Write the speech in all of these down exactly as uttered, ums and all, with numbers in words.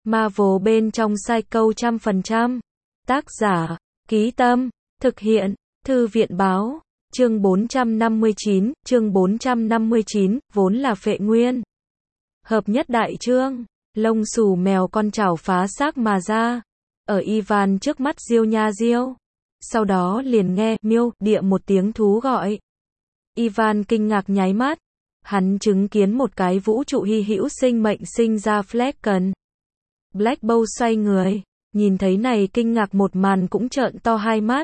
Marvel bên trong Psycho trăm phần trăm. Tác giả, Ký Tâm, thực hiện, Thư viện báo, chương bốn trăm năm mươi chín, chương bốn trăm năm mươi chín, vốn là phệ nguyên. Hợp nhất đại chương, lông xù mèo con chảo phá xác mà ra, ở Ivan trước mắt Diêu nha Diêu. Sau đó liền nghe, miêu, địa một tiếng thú gọi. Ivan kinh ngạc nháy mắt, hắn chứng kiến một cái vũ trụ hy hữu sinh mệnh sinh ra Flecken. Black Bow xoay người, nhìn thấy này kinh ngạc một màn cũng trợn to hai mắt.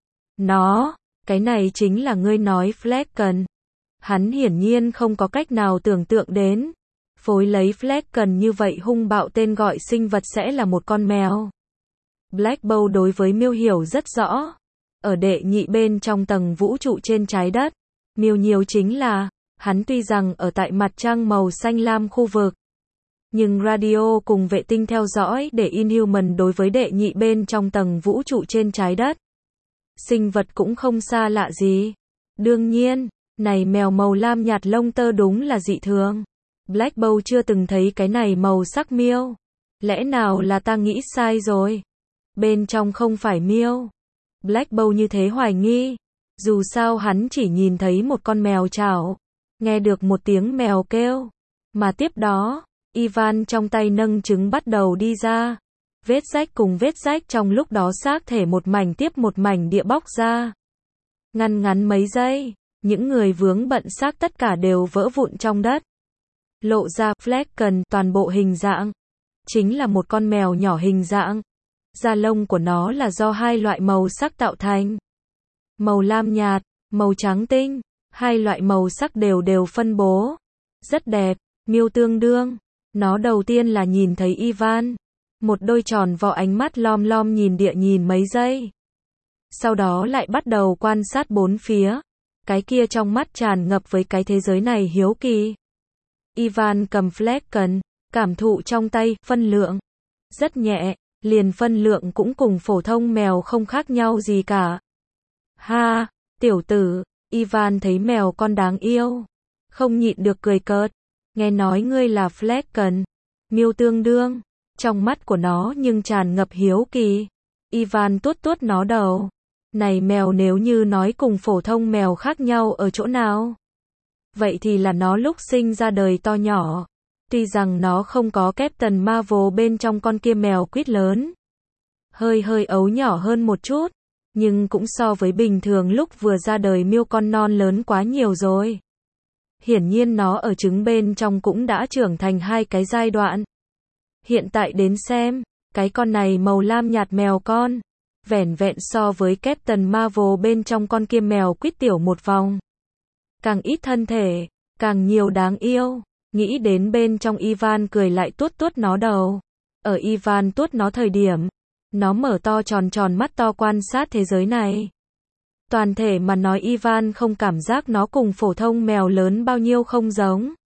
Nó, cái này chính là ngươi nói Flecken. Hắn hiển nhiên không có cách nào tưởng tượng đến, phối lấy Flecken như vậy hung bạo tên gọi sinh vật sẽ là một con mèo. Black Bow đối với miêu hiểu rất rõ. Ở đệ nhị bên trong tầng vũ trụ trên trái đất, miêu nhiều chính là, hắn tuy rằng ở tại mặt trăng màu xanh lam khu vực, nhưng radio cùng vệ tinh theo dõi để Inhuman đối với đệ nhị bên trong tầng vũ trụ trên trái đất. Sinh vật cũng không xa lạ gì. Đương nhiên, này mèo màu lam nhạt lông tơ đúng là dị thường. Black Bow chưa từng thấy cái này màu sắc miêu. Lẽ nào là ta nghĩ sai rồi? Bên trong không phải miêu. Black Bow như thế hoài nghi. Dù sao hắn chỉ nhìn thấy một con mèo chảo, nghe được một tiếng mèo kêu. Mà tiếp đó, Ivan trong tay nâng trứng bắt đầu đi ra. Vết rách cùng vết rách trong lúc đó xác thể một mảnh tiếp một mảnh địa bóc ra. Ngăn ngắn mấy giây, những người vướng bận xác tất cả đều vỡ vụn trong đất. Lộ ra Flecken toàn bộ hình dạng. Chính là một con mèo nhỏ hình dạng. Da lông của nó là do hai loại màu sắc tạo thành. Màu lam nhạt, màu trắng tinh, hai loại màu sắc đều đều phân bố. Rất đẹp, miêu tương đương. Nó đầu tiên là nhìn thấy Ivan. Một đôi tròn vo ánh mắt lom lom nhìn địa nhìn mấy giây. Sau đó lại bắt đầu quan sát bốn phía. Cái kia trong mắt tràn ngập với cái thế giới này hiếu kỳ. Ivan cầm Flecken, cảm thụ trong tay, phân lượng. Rất nhẹ, liền phân lượng cũng cùng phổ thông mèo không khác nhau gì cả. Ha, tiểu tử, Ivan thấy mèo con đáng yêu. Không nhịn được cười cợt. Nghe nói ngươi là Flecken. Miêu tương đương. Trong mắt của nó nhưng tràn ngập hiếu kỳ. Ivan tuốt tuốt nó đầu. Này mèo nếu như nói cùng phổ thông mèo khác nhau ở chỗ nào? Vậy thì là nó lúc sinh ra đời to nhỏ. Tuy rằng nó không có Captain Marvel bên trong con kia mèo quýt lớn. Hơi hơi ấu nhỏ hơn một chút. Nhưng cũng so với bình thường lúc vừa ra đời miêu con non lớn quá nhiều rồi. Hiển nhiên nó ở trứng bên trong cũng đã trưởng thành hai cái giai đoạn. Hiện tại đến xem, cái con này màu lam nhạt mèo con, vẻn vẹn so với Captain Marvel bên trong con kia mèo quýt tiểu một vòng. Càng ít thân thể, càng nhiều đáng yêu. Nghĩ đến bên trong Ivan cười lại tuốt tuốt nó đầu. Ở Ivan tuốt nó thời điểm, nó mở to tròn tròn mắt to quan sát thế giới này. Toàn thể mà nói Ivan không cảm giác nó cùng phổ thông mèo lớn bao nhiêu không giống.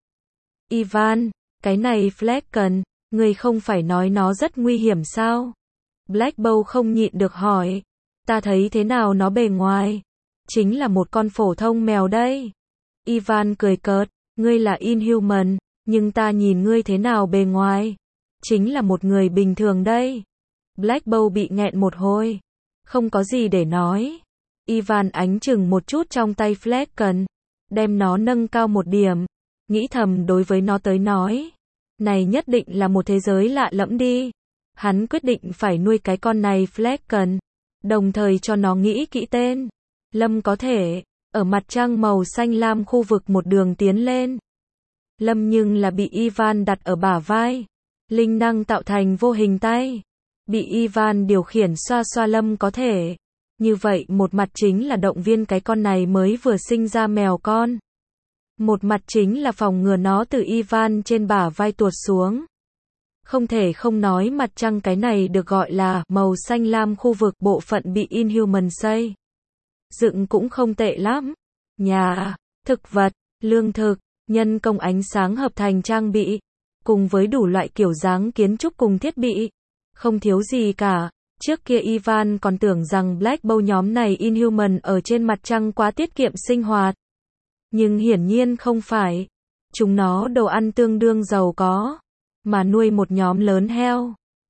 Ivan, cái này Flecken, ngươi không phải nói nó rất nguy hiểm sao? Black Bow không nhịn được hỏi. Ta thấy thế nào nó bề ngoài? Chính là một con phổ thông mèo đây. Ivan cười cợt, ngươi là Inhuman, nhưng ta nhìn ngươi thế nào bề ngoài? Chính là một người bình thường đây. Black Bow bị nghẹn một hồi. Không có gì để nói. Ivan ánh chừng một chút trong tay Flecken, đem nó nâng cao một điểm, nghĩ thầm đối với nó tới nói. Này nhất định là một thế giới lạ lẫm đi. Hắn quyết định phải nuôi cái con này Flecken, đồng thời cho nó nghĩ kỹ tên. Lâm có thể, ở mặt trăng màu xanh lam khu vực một đường tiến lên. Lâm nhưng là bị Ivan đặt ở bả vai. Linh năng tạo thành vô hình tay. Bị Ivan điều khiển xoa xoa Lâm có thể. Như vậy một mặt chính là động viên cái con này mới vừa sinh ra mèo con. Một mặt chính là phòng ngừa nó từ Ivan trên bả vai tuột xuống. Không thể không nói mặt trăng cái này được gọi là màu xanh lam khu vực bộ phận bị Inhuman xây. Dựng cũng không tệ lắm. Nhà, thực vật, lương thực, nhân công ánh sáng hợp thành trang bị. Cùng với đủ loại kiểu dáng kiến trúc cùng thiết bị. Không thiếu gì cả. Trước kia Ivan còn tưởng rằng Black Bow nhóm này Inhuman ở trên mặt trăng quá tiết kiệm sinh hoạt. Nhưng hiển nhiên không phải. Chúng nó đồ ăn tương đương giàu có. Mà nuôi một nhóm lớn heo,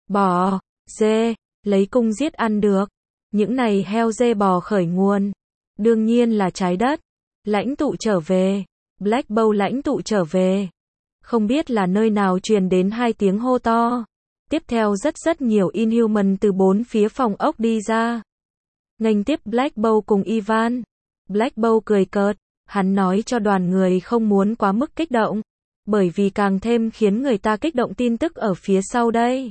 bò, dê, lấy cung giết ăn được. Những này heo dê bò khởi nguồn. Đương nhiên là trái đất. Lãnh tụ trở về. Black Bolt lãnh tụ trở về. Không biết là nơi nào truyền đến hai tiếng hô to. Tiếp theo rất rất nhiều Inhuman từ bốn phía phòng ốc đi ra. Nghênh tiếp Black Bolt cùng Ivan. Black Bolt cười cợt. Hắn nói cho đoàn người không muốn quá mức kích động. Bởi vì càng thêm khiến người ta kích động tin tức ở phía sau đây.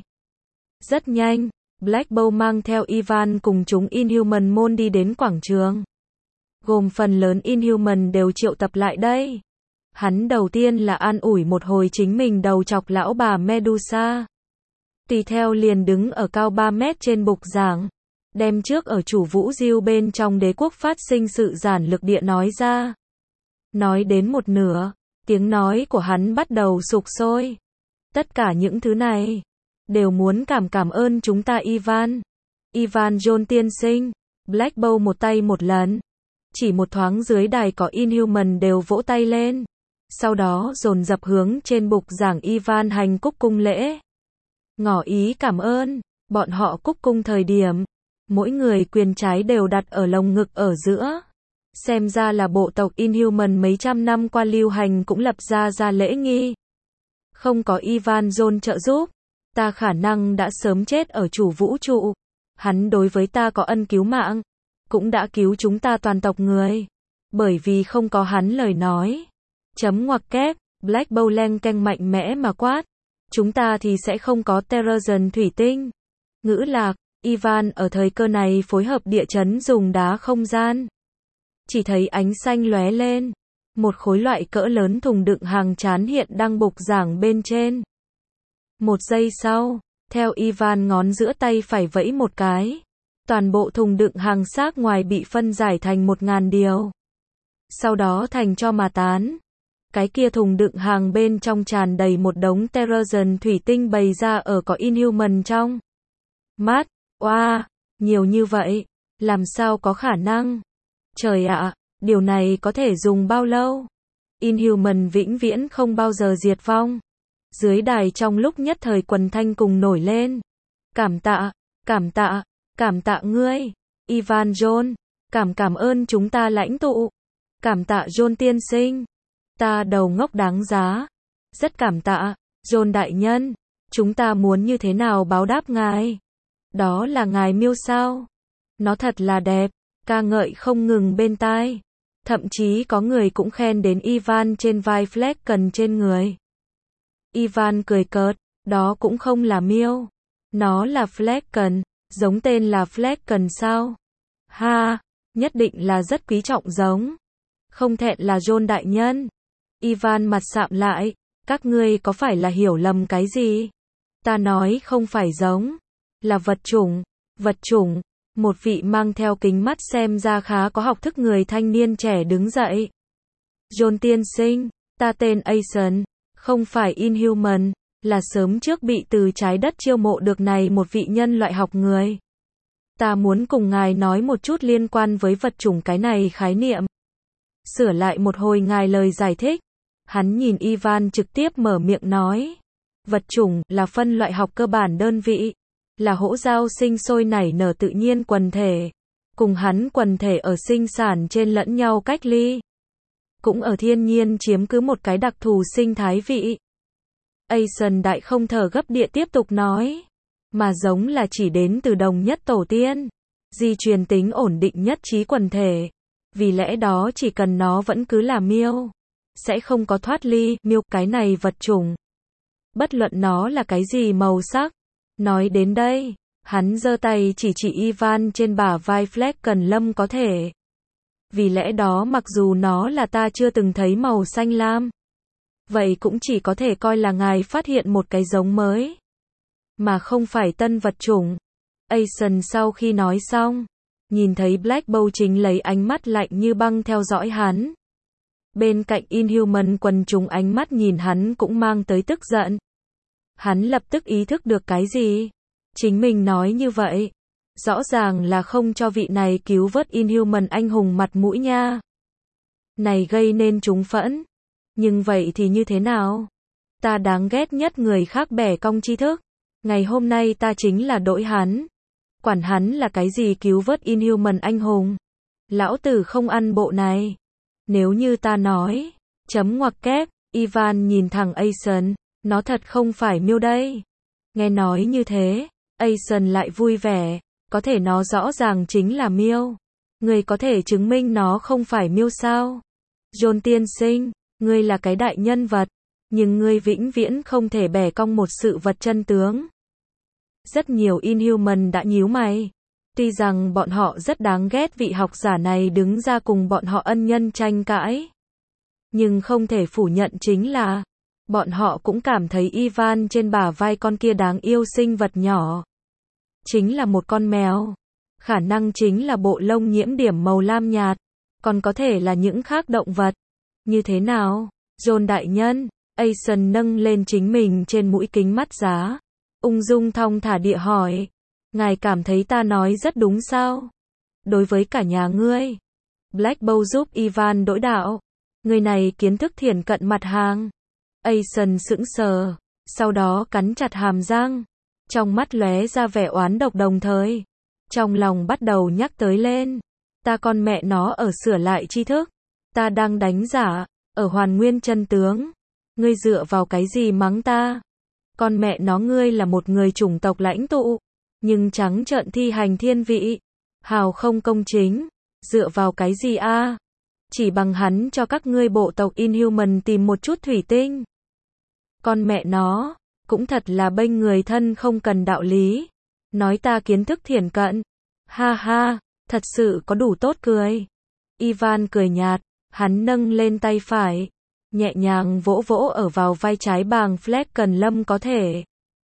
Rất nhanh, Black Bolt mang theo Ivan cùng chúng Inhuman môn đi đến quảng trường. Gồm phần lớn Inhuman đều triệu tập lại đây. Hắn đầu tiên là an ủi một hồi chính mình đầu chọc lão bà Medusa. Tùy theo liền đứng ở cao ba mét trên bục giảng. Đem trước ở chủ vũ diêu bên trong đế quốc phát sinh sự giản lược địa nói ra. Nói đến một nửa, tiếng nói của hắn bắt đầu sục sôi. Tất cả những thứ này đều muốn cảm cảm ơn chúng ta Ivan. Ivan John tiên sinh. Black Bolt một tay một lần. Chỉ một thoáng dưới đài có Inhuman đều vỗ tay lên. Sau đó dồn dập hướng trên bục giảng Ivan hành cúc cung lễ. Ngỏ ý cảm ơn. Bọn họ cúc cung thời điểm, mỗi người quyền trái đều đặt ở lồng ngực ở giữa. Xem ra là bộ tộc Inhuman mấy trăm năm qua lưu hành cũng lập ra ra lễ nghi. Không có Ivan John trợ giúp, ta khả năng đã sớm chết ở chủ vũ trụ. Hắn đối với ta có ân cứu mạng, cũng đã cứu chúng ta toàn tộc người. Bởi vì không có hắn lời nói. Chấm ngoặc kép, Black Bolt leng keng mạnh mẽ mà quát. Chúng ta thì sẽ không có Terrazon thủy tinh. Ngữ lạc, Ivan ở thời cơ này phối hợp địa chấn dùng đá không gian. Chỉ thấy ánh xanh lóe lên. Một khối loại cỡ lớn thùng đựng hàng chán hiện đang bục giảng bên trên. Một giây sau, theo Ivan ngón giữa tay phải vẫy một cái. Toàn bộ thùng đựng hàng xác ngoài bị phân giải thành một ngàn điều. Sau đó thành cho mà tán. Cái kia thùng đựng hàng bên trong tràn đầy một đống Terrazon thủy tinh bày ra ở có Inhuman trong. Mát, oa, wow, nhiều như vậy, làm sao có khả năng? Trời ạ, điều này có thể dùng bao lâu? Inhuman vĩnh viễn không bao giờ diệt vong. Dưới đài trong lúc nhất thời quần thanh cùng nổi lên. Cảm tạ, cảm tạ, cảm tạ ngươi, Ivan John, cảm cảm ơn chúng ta lãnh tụ. Cảm tạ John tiên sinh. Ta đầu ngốc đáng giá. Rất cảm tạ, John đại nhân. Chúng ta muốn như thế nào báo đáp ngài? Đó là ngài miêu sao? Nó thật là đẹp, ca ngợi không ngừng bên tai. Thậm chí có người cũng khen đến Ivan trên vai Flecken trên người. Ivan cười cợt, đó cũng không là miêu. Nó là Flecken, giống tên là Flecken sao? Ha, nhất định là rất quý trọng giống. Không thẹn là John đại nhân. Ivan mặt sạm lại, các ngươi có phải là hiểu lầm cái gì? Ta nói không phải giống, là vật chủng, vật chủng. Một vị mang theo kính mắt xem ra khá có học thức người thanh niên trẻ đứng dậy. John tiên sinh, ta tên Asen, không phải Inhuman, là sớm trước bị từ trái đất chiêu mộ được này một vị nhân loại học người. Ta muốn cùng ngài nói một chút liên quan với vật chủng cái này khái niệm. Sửa lại một hồi ngài lời giải thích. Hắn nhìn Ivan trực tiếp mở miệng nói. Vật chủng là phân loại học cơ bản đơn vị. Là hỗ giao sinh sôi nảy nở tự nhiên quần thể. Cùng hắn quần thể ở sinh sản trên lẫn nhau cách ly. Cũng ở thiên nhiên chiếm cứ một cái đặc thù sinh thái vị. Asen đại không thở gấp địa tiếp tục nói. Mà giống là chỉ đến từ đồng nhất tổ tiên. Di truyền tính ổn định nhất trí quần thể. Vì lẽ đó chỉ cần nó vẫn cứ là miêu. Sẽ không có thoát ly, miêu, cái này vật chủng. Bất luận nó là cái gì màu sắc. Nói đến đây, hắn giơ tay chỉ chỉ Ivan trên bả vai Flecken lâm có thể. Vì lẽ đó mặc dù nó là ta chưa từng thấy màu xanh lam. Vậy cũng chỉ có thể coi là ngài phát hiện một cái giống mới. Mà không phải tân vật chủng. Asen sau khi nói xong, nhìn thấy Black Bolt chính lấy ánh mắt lạnh như băng theo dõi hắn. Bên cạnh Inhuman quần chúng ánh mắt nhìn hắn cũng mang tới tức giận. Hắn lập tức ý thức được cái gì? Chính mình nói như vậy. Rõ ràng là không cho vị này cứu vớt Inhuman anh hùng mặt mũi nha. Này gây nên chúng phẫn. Nhưng vậy thì như thế nào? Ta đáng ghét nhất người khác bẻ cong tri thức. Ngày hôm nay ta chính là đổi hắn. Quản hắn là cái gì cứu vớt Inhuman anh hùng. Lão tử không ăn bộ này. Nếu như ta nói, chấm ngoặc kép, Ivan nhìn thẳng Aeson, nó thật không phải Miêu đây. Nghe nói như thế, Aeson lại vui vẻ, có thể nó rõ ràng chính là Miêu. Người có thể chứng minh nó không phải Miêu sao? John tiên sinh, ngươi là cái đại nhân vật, nhưng ngươi vĩnh viễn không thể bẻ cong một sự vật chân tướng. Rất nhiều Inhuman đã nhíu mày. Tuy rằng bọn họ rất đáng ghét vị học giả này đứng ra cùng bọn họ ân nhân tranh cãi. Nhưng không thể phủ nhận chính là, bọn họ cũng cảm thấy Ivan trên bả vai con kia đáng yêu sinh vật nhỏ. Chính là một con mèo. Khả năng chính là bộ lông nhiễm điểm màu lam nhạt. Còn có thể là những khác động vật. Như thế nào? John đại nhân, Aeson nâng lên chính mình trên mũi kính mắt giá. Ung dung thong thả địa hỏi. Ngài cảm thấy ta nói rất đúng sao? Đối với cả nhà ngươi. Black Bow giúp Ivan đổi đạo. Người này kiến thức thiển cận mặt hàng. Aeson sững sờ, sau đó cắn chặt hàm răng. Trong mắt lóe ra vẻ oán độc đồng thời. Trong lòng bắt đầu nhắc tới lên. Ta con mẹ nó ở sửa lại tri thức. Ta đang đánh giả, ở hoàn nguyên chân tướng. Ngươi dựa vào cái gì mắng ta? Con mẹ nó ngươi là một người chủng tộc lãnh tụ. Nhưng trắng trợn thi hành thiên vị. Hào không công chính. Dựa vào cái gì a? Chỉ bằng hắn cho các ngươi bộ tộc Inhuman tìm một chút thủy tinh. Con mẹ nó, cũng thật là bênh người thân không cần đạo lý. Nói ta kiến thức thiển cận. Ha ha, thật sự có đủ tốt cười. Ivan cười nhạt, hắn nâng lên tay phải. Nhẹ nhàng vỗ vỗ ở vào vai trái bàng Fleck cần Lâm có thể.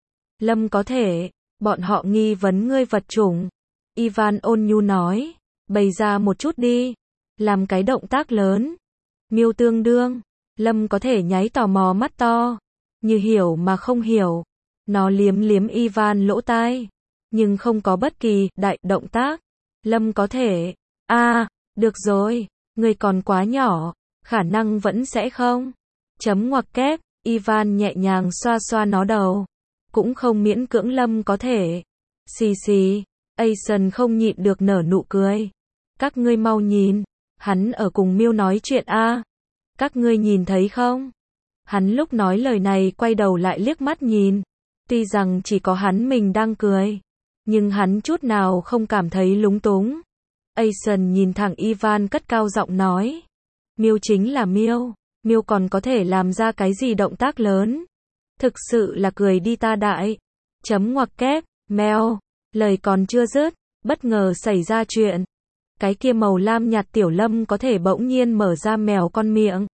Lâm có thể, bọn họ nghi vấn ngươi vật chủng. Ivan ôn nhu nói, bày ra một chút đi. Làm cái động tác lớn. Miêu tương đương. Lâm có thể nháy tò mò mắt to. Như hiểu mà không hiểu. Nó liếm liếm Ivan lỗ tai. Nhưng không có bất kỳ đại động tác. Lâm có thể. A, à, được rồi. Người còn quá nhỏ. Khả năng vẫn sẽ không. Chấm ngoặc kép. Ivan nhẹ nhàng xoa xoa nó đầu. Cũng không miễn cưỡng Lâm có thể. Xì xì. Aeson không nhịn được nở nụ cười. Các ngươi mau nhìn. Hắn ở cùng Miêu nói chuyện a. À. Các ngươi nhìn thấy không? Hắn lúc nói lời này quay đầu lại liếc mắt nhìn. Tuy rằng chỉ có hắn mình đang cười. Nhưng hắn chút nào không cảm thấy lúng túng. Aeson nhìn thẳng Ivan cất cao giọng nói. Miêu chính là Miêu. Miêu còn có thể làm ra cái gì động tác lớn. Thực sự là cười đi ta đại. Chấm ngoặc kép, mèo. Lời còn chưa dứt, bất ngờ xảy ra chuyện. Cái kia màu lam nhạt tiểu Lâm có thể bỗng nhiên mở ra mèo con miệng.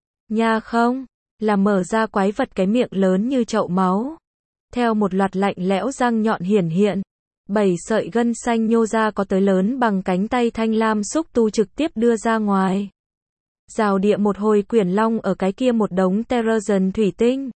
Nha không, là mở ra quái vật cái miệng lớn như chậu máu. Theo một loạt lạnh lẽo răng nhọn hiển hiện. Bảy sợi gân xanh nhô ra có tới lớn bằng cánh tay thanh lam xúc tu trực tiếp đưa ra ngoài. Rào địa một hồi quyển long ở cái kia một đống Terrazon thủy tinh.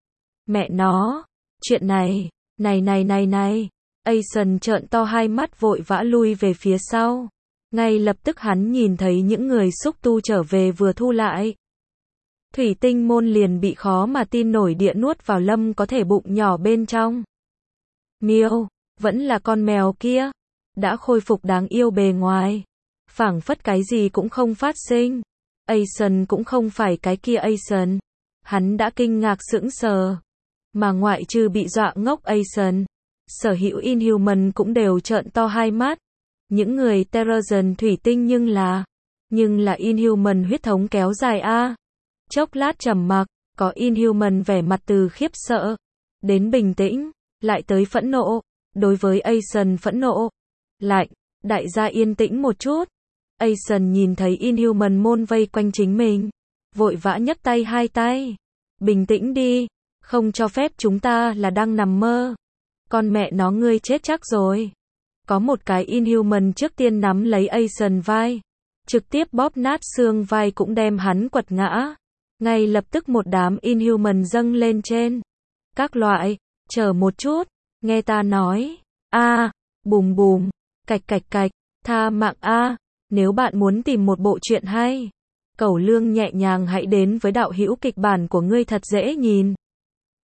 Mẹ nó, chuyện này, này này này này. Aeson trợn to hai mắt vội vã lui về phía sau. Ngay lập tức hắn nhìn thấy những người xúc tu trở về vừa thu lại. Thủy tinh môn liền bị khó mà tin nổi địa nuốt vào Lâm có thể bụng nhỏ bên trong. Miêu, vẫn là con mèo kia. Đã khôi phục đáng yêu bề ngoài. Phảng phất cái gì cũng không phát sinh. Aeson cũng không phải cái kia Aeson. Hắn đã kinh ngạc sững sờ. Mà ngoại trừ bị dọa ngốc Aeson, sở hữu Inhuman cũng đều trợn to hai mắt. Những người Terrazon thủy tinh nhưng là, nhưng là Inhuman huyết thống kéo dài a. Chốc lát trầm mặc, có Inhuman vẻ mặt từ khiếp sợ, đến bình tĩnh, lại tới phẫn nộ. Đối với Aeson phẫn nộ, lạnh, đại gia yên tĩnh một chút. Aeson nhìn thấy Inhuman môn vây quanh chính mình, vội vã nhấc tay hai tay. Bình tĩnh đi, không cho phép chúng ta là đang nằm mơ. Con mẹ nó ngươi chết chắc rồi. Có một cái Inhuman trước tiên nắm lấy Aeson vai, trực tiếp bóp nát xương vai cũng đem hắn quật ngã. Ngay lập tức một đám Inhuman dâng lên trên. Các loại, chờ một chút, nghe ta nói. A, à, bùm bùm, cạch cạch cạch, tha mạng a. À. Nếu bạn muốn tìm một bộ truyện hay, Cẩu Lương nhẹ nhàng hãy đến với đạo hữu kịch bản của ngươi thật dễ nhìn.